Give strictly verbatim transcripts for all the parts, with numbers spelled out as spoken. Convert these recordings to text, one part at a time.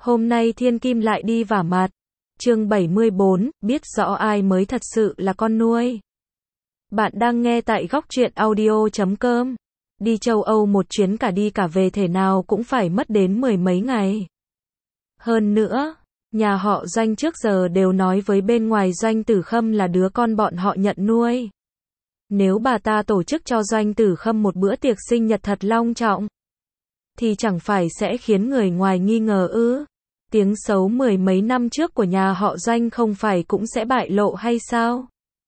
Hôm nay Thiên Kim lại đi vả mặt. Chương bảy mươi bốn, biết rõ ai mới thật sự là con nuôi. Bạn đang nghe tại góc truyện audio chấm com. Đi châu Âu một chuyến cả đi cả về thể nào cũng phải mất đến mười mấy ngày. Hơn nữa, nhà họ Doanh trước giờ đều nói với bên ngoài Doanh Tử Khâm là đứa con bọn họ nhận nuôi. Nếu bà ta tổ chức cho Doanh Tử Khâm một bữa tiệc sinh nhật thật long trọng, thì chẳng phải sẽ khiến người ngoài nghi ngờ ư? Tiếng xấu mười mấy năm trước của nhà họ Doanh không phải cũng sẽ bại lộ hay sao?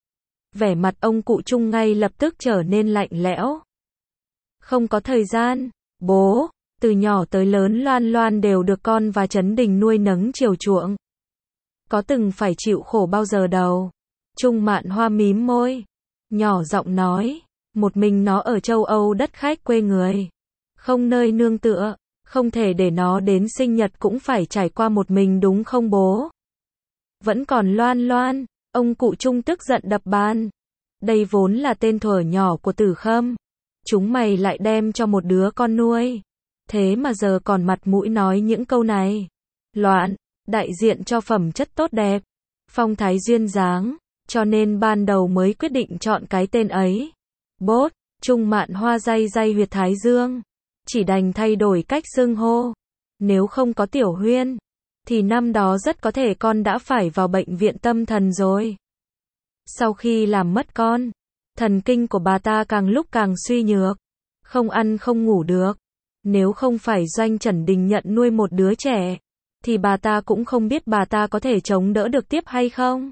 Vẻ mặt ông cụ Trung ngay lập tức trở nên lạnh lẽo. Không có thời gian, bố, từ nhỏ tới lớn Loan Loan đều được con và Trấn Đình nuôi nấng chiều chuộng. Có từng phải chịu khổ bao giờ đâu. Trung Mạn Hoa mím môi, nhỏ giọng nói, một mình nó ở châu Âu đất khách quê người, không nơi nương tựa, không thể để nó đến sinh nhật cũng phải trải qua một mình đúng không bố? Vẫn còn Loan Loan, ông cụ Trung tức giận đập bàn. Đây vốn là tên thuở nhỏ của Tử Khâm. Chúng mày lại đem cho một đứa con nuôi. Thế mà giờ còn mặt mũi nói những câu này. Loạn, đại diện cho phẩm chất tốt đẹp, phong thái duyên dáng, cho nên ban đầu mới quyết định chọn cái tên ấy. Bốt, Trung Mạn Hoa day day huyệt thái dương, chỉ đành thay đổi cách xưng hô. Nếu không có Tiểu Huyên, thì năm đó rất có thể con đã phải vào bệnh viện tâm thần rồi. Sau khi làm mất con, thần kinh của bà ta càng lúc càng suy nhược, không ăn không ngủ được. Nếu không phải Doanh Trần Đình nhận nuôi một đứa trẻ, thì bà ta cũng không biết bà ta có thể chống đỡ được tiếp hay không.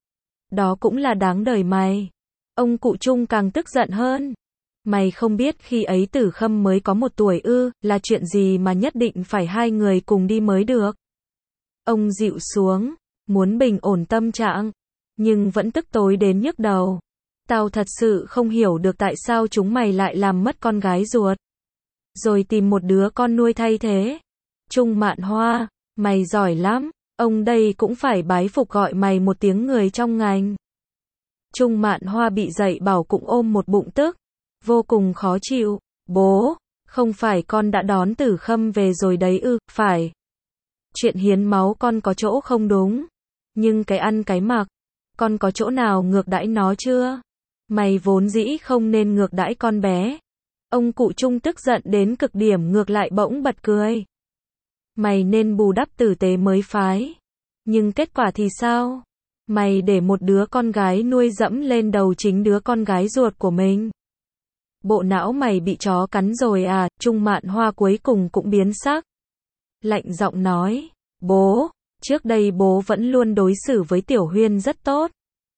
Đó cũng là đáng đời mày. Ông cụ Trung càng tức giận hơn. Mày không biết khi ấy Tử Khâm mới có một tuổi ư, là chuyện gì mà nhất định phải hai người cùng đi mới được. Ông dịu xuống, muốn bình ổn tâm trạng, nhưng vẫn tức tối đến nhức đầu. Tao thật sự không hiểu được tại sao chúng mày lại làm mất con gái ruột, rồi tìm một đứa con nuôi thay thế. Trung Mạn Hoa, mày giỏi lắm, ông đây cũng phải bái phục gọi mày một tiếng người trong ngành. Trung Mạn Hoa bị dạy bảo cũng ôm một bụng tức, vô cùng khó chịu. Bố, không phải con đã đón Tử Khâm về rồi đấy ư? Phải. Chuyện hiến máu con có chỗ không đúng, nhưng cái ăn cái mặc, con có chỗ nào ngược đãi nó chưa? Mày vốn dĩ không nên ngược đãi con bé. Ông cụ Trung tức giận đến cực điểm ngược lại bỗng bật cười. Mày nên bù đắp tử tế mới phái. Nhưng kết quả thì sao? Mày để một đứa con gái nuôi dẫm lên đầu chính đứa con gái ruột của mình. Bộ não mày bị chó cắn rồi à? Trung Mạn Hoa cuối cùng cũng biến sắc. Lạnh giọng nói, bố, trước đây bố vẫn luôn đối xử với Tiểu Huyên rất tốt.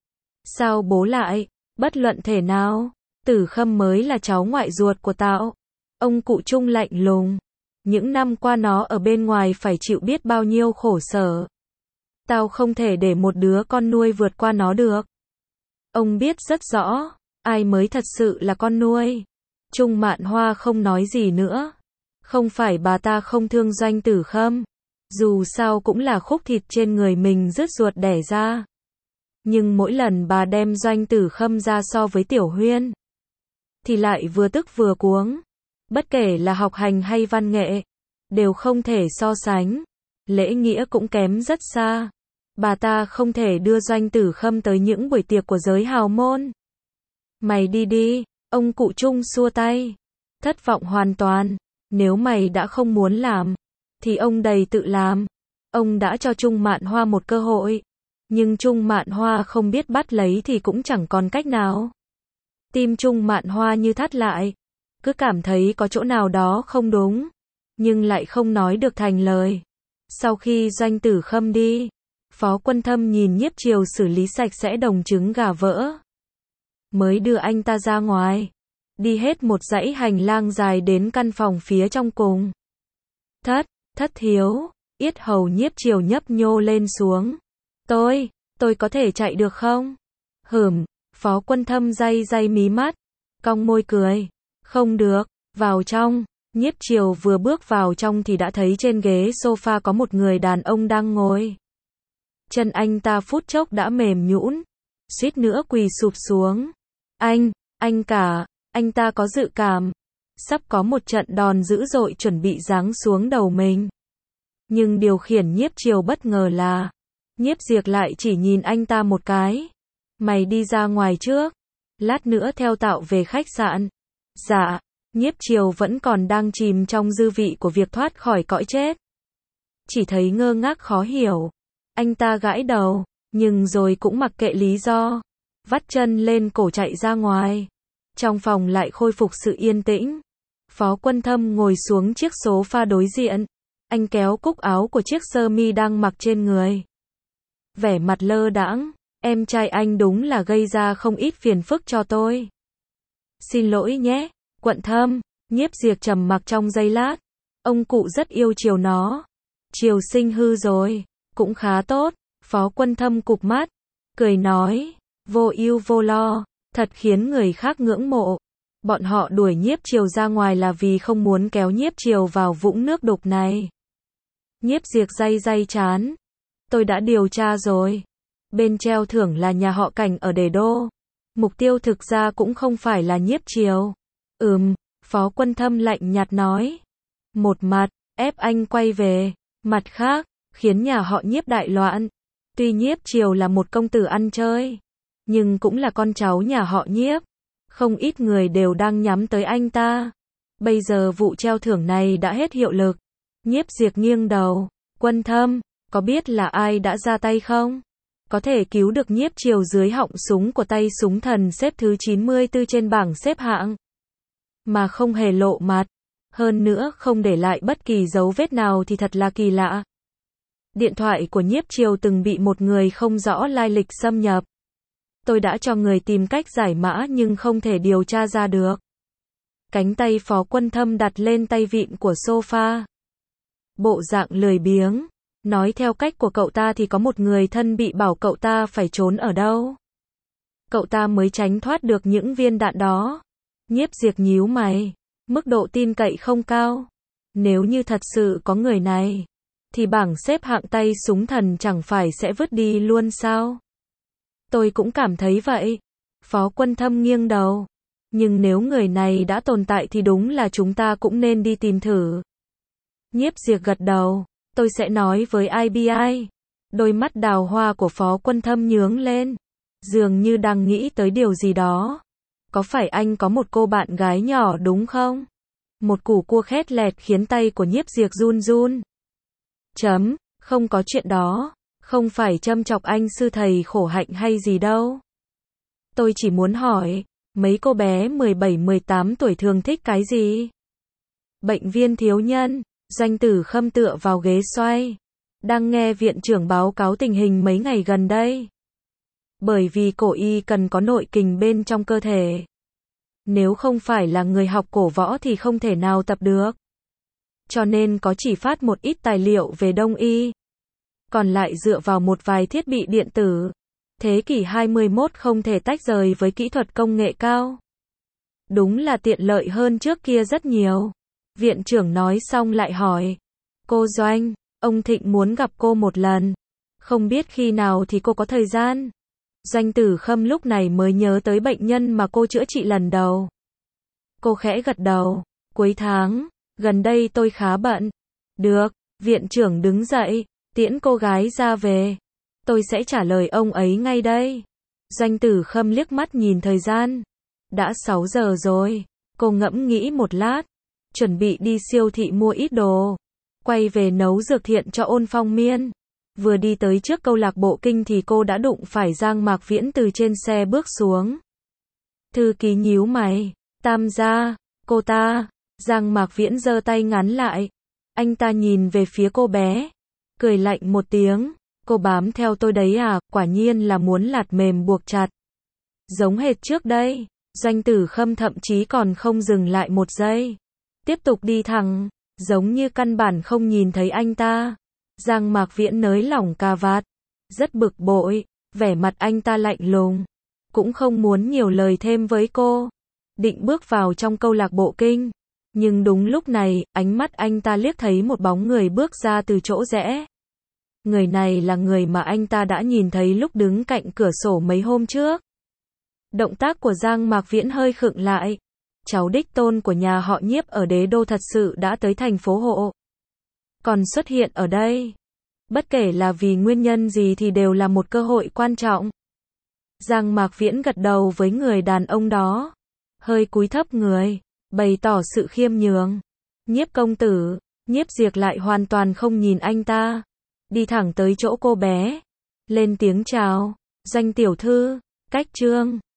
Sao bố lại, bất luận thể nào, Tử Khâm mới là cháu ngoại ruột của tao. Ông cụ Trung lạnh lùng. Những năm qua nó ở bên ngoài phải chịu biết bao nhiêu khổ sở. Tao không thể để một đứa con nuôi vượt qua nó được. Ông biết rất rõ, ai mới thật sự là con nuôi. Trung Mạn Hoa không nói gì nữa. Không phải bà ta không thương Doanh Tử Khâm. Dù sao cũng là khúc thịt trên người mình rứt ruột đẻ ra. Nhưng mỗi lần bà đem Doanh Tử Khâm ra so với Tiểu Huyên, thì lại vừa tức vừa cuống. Bất kể là học hành hay văn nghệ, đều không thể so sánh. Lễ nghĩa cũng kém rất xa. Bà ta không thể đưa Doanh Tử Khâm tới những buổi tiệc của giới hào môn. Mày đi đi, ông cụ Trung xua tay. Thất vọng hoàn toàn. Nếu mày đã không muốn làm, thì ông đầy tự làm. Ông đã cho Trung Mạn Hoa một cơ hội. Nhưng Trung Mạn Hoa không biết bắt lấy thì cũng chẳng còn cách nào. Tim Trung Mạn Hoa như thắt lại. Cứ cảm thấy có chỗ nào đó không đúng, nhưng lại không nói được thành lời. Sau khi Doanh Tử Khâm đi, Phó Quân Thâm nhìn Nhiếp Triều xử lý sạch sẽ đồng trứng gà vỡ, mới đưa anh ta ra ngoài. Đi hết một dãy hành lang dài đến căn phòng phía trong cùng. Thất, thất thiếu, yết hầu Nhiếp Triều nhấp nhô lên xuống. Tôi, tôi có thể chạy được không? Hửm, Phó Quân Thâm day day mí mắt, cong môi cười. Không được, vào trong. Nhiếp Triều vừa bước vào trong thì đã thấy trên ghế sofa có một người đàn ông đang ngồi. Chân anh ta phút chốc đã mềm nhũn, suýt nữa quỳ sụp xuống. Anh, anh cả, anh ta có dự cảm, sắp có một trận đòn dữ dội chuẩn bị giáng xuống đầu mình. Nhưng điều khiển Nhiếp Triều bất ngờ là, Nhiếp Diệc lại chỉ nhìn anh ta một cái. Mày đi ra ngoài trước, lát nữa theo tao về khách sạn. Dạ, Nhiếp Triều vẫn còn đang chìm trong dư vị của việc thoát khỏi cõi chết. Chỉ thấy ngơ ngác khó hiểu. Anh ta gãi đầu, nhưng rồi cũng mặc kệ lý do. Vắt chân lên cổ chạy ra ngoài. Trong phòng lại khôi phục sự yên tĩnh. Phó Quân Thâm ngồi xuống chiếc sofa đối diện. Anh kéo cúc áo của chiếc sơ mi đang mặc trên người. Vẻ mặt lơ đãng, em trai anh đúng là gây ra không ít phiền phức cho tôi. Xin lỗi nhé, Quận Thâm. Nhiếp Diệc trầm mặc trong giây lát. Ông cụ rất yêu chiều nó. Triều Sinh hư rồi, cũng khá tốt. Phó Quân Thâm cụp mắt, cười nói, vô ưu vô lo, thật khiến người khác ngưỡng mộ. Bọn họ đuổi Nhiếp Triều ra ngoài là vì không muốn kéo Nhiếp Triều vào vũng nước đục này. Nhiếp Diệc day day chán. Tôi đã điều tra rồi. Bên treo thưởng là nhà họ Cảnh ở Đề Đô. Mục tiêu thực ra cũng không phải là Nhiếp Triều. Ừm, Phó Quân Thâm lạnh nhạt nói. Một mặt, ép anh quay về. Mặt khác, khiến nhà họ Nhiếp đại loạn. Tuy Nhiếp Triều là một công tử ăn chơi, nhưng cũng là con cháu nhà họ Nhiếp. Không ít người đều đang nhắm tới anh ta. Bây giờ vụ treo thưởng này đã hết hiệu lực. Nhiếp Diệc nghiêng đầu. Quân Thâm, có biết là ai đã ra tay không? Có thể cứu được Nhiếp Triều dưới họng súng của tay súng thần xếp thứ chín mươi tư trên bảng xếp hạng. Mà không hề lộ mặt. Hơn nữa không để lại bất kỳ dấu vết nào thì thật là kỳ lạ. Điện thoại của Nhiếp Triều từng bị một người không rõ lai lịch xâm nhập. Tôi đã cho người tìm cách giải mã nhưng không thể điều tra ra được. Cánh tay Phó Quân Thâm đặt lên tay vịn của sofa. Bộ dạng lười biếng. Nói theo cách của cậu ta thì có một người thân bị bảo cậu ta phải trốn ở đâu. Cậu ta mới tránh thoát được những viên đạn đó. Nhiếp Diệc nhíu mày. Mức độ tin cậy không cao. Nếu như thật sự có người này, thì bảng xếp hạng tay súng thần chẳng phải sẽ vứt đi luôn sao? Tôi cũng cảm thấy vậy. Phó Quân Thâm nghiêng đầu. Nhưng nếu người này đã tồn tại thì đúng là chúng ta cũng nên đi tìm thử. Nhiếp Diệc gật đầu. Tôi sẽ nói với I B I. Đôi mắt đào hoa của Phó Quân Thâm nhướng lên. Dường như đang nghĩ tới điều gì đó. Có phải anh có một cô bạn gái nhỏ đúng không? Một củ cua khét lẹt khiến tay của Nhiếp Diệc run run. Chấm, không có chuyện đó. Không phải châm chọc anh sư thầy khổ hạnh hay gì đâu. Tôi chỉ muốn hỏi, mấy cô bé mười bảy mười tám tuổi thường thích cái gì? Bệnh viên thiếu nhân. Doanh Tử Khâm tựa vào ghế xoay. Đang nghe viện trưởng báo cáo tình hình mấy ngày gần đây. Bởi vì cổ y cần có nội kình bên trong cơ thể. Nếu không phải là người học cổ võ thì không thể nào tập được. Cho nên có chỉ phát một ít tài liệu về đông y. Còn lại dựa vào một vài thiết bị điện tử. Thế kỷ hai mươi mốt không thể tách rời với kỹ thuật công nghệ cao. Đúng là tiện lợi hơn trước kia rất nhiều. Viện trưởng nói xong lại hỏi. Cô Doanh, ông Thịnh muốn gặp cô một lần. Không biết khi nào thì cô có thời gian. Doanh Tử Khâm lúc này mới nhớ tới bệnh nhân mà cô chữa trị lần đầu. Cô khẽ gật đầu. Cuối tháng, gần đây tôi khá bận. Được, viện trưởng đứng dậy, tiễn cô gái ra về. Tôi sẽ trả lời ông ấy ngay đây. Doanh Tử Khâm liếc mắt nhìn thời gian. Đã sáu giờ rồi. Cô ngẫm nghĩ một lát. Chuẩn bị đi siêu thị mua ít đồ. Quay về nấu dược thiện cho Ôn Phong Miên. Vừa đi tới trước câu lạc bộ kinh thì cô đã đụng phải Giang Mạc Viễn từ trên xe bước xuống. Thư ký nhíu mày. Tam gia, cô ta. Giang Mạc Viễn giơ tay ngắn lại. Anh ta nhìn về phía cô bé. Cười lạnh một tiếng. Cô bám theo tôi đấy à, quả nhiên là muốn lạt mềm buộc chặt. Giống hệt trước đây. Doanh Tử Khâm thậm chí còn không dừng lại một giây. Tiếp tục đi thẳng. Giống như căn bản không nhìn thấy anh ta. Giang Mạc Viễn nới lỏng cà vạt. Rất bực bội. Vẻ mặt anh ta lạnh lùng. Cũng không muốn nhiều lời thêm với cô. Định bước vào trong câu lạc bộ kinh. Nhưng đúng lúc này, ánh mắt anh ta liếc thấy một bóng người bước ra từ chỗ rẽ. Người này là người mà anh ta đã nhìn thấy lúc đứng cạnh cửa sổ mấy hôm trước. Động tác của Giang Mạc Viễn hơi khựng lại. Cháu đích tôn của nhà họ Nhiếp ở Đế Đô thật sự đã tới thành phố Hộ. còn xuất hiện ở đây. Bất kể là vì nguyên nhân gì thì đều là một cơ hội quan trọng. Giang Mạc Viễn gật đầu với người đàn ông đó, hơi cúi thấp người, bày tỏ sự khiêm nhường. Nhiếp công tử, Nhiếp Diệp lại hoàn toàn không nhìn anh ta, đi thẳng tới chỗ cô bé, lên tiếng chào, Doanh tiểu thư, Cách Trương.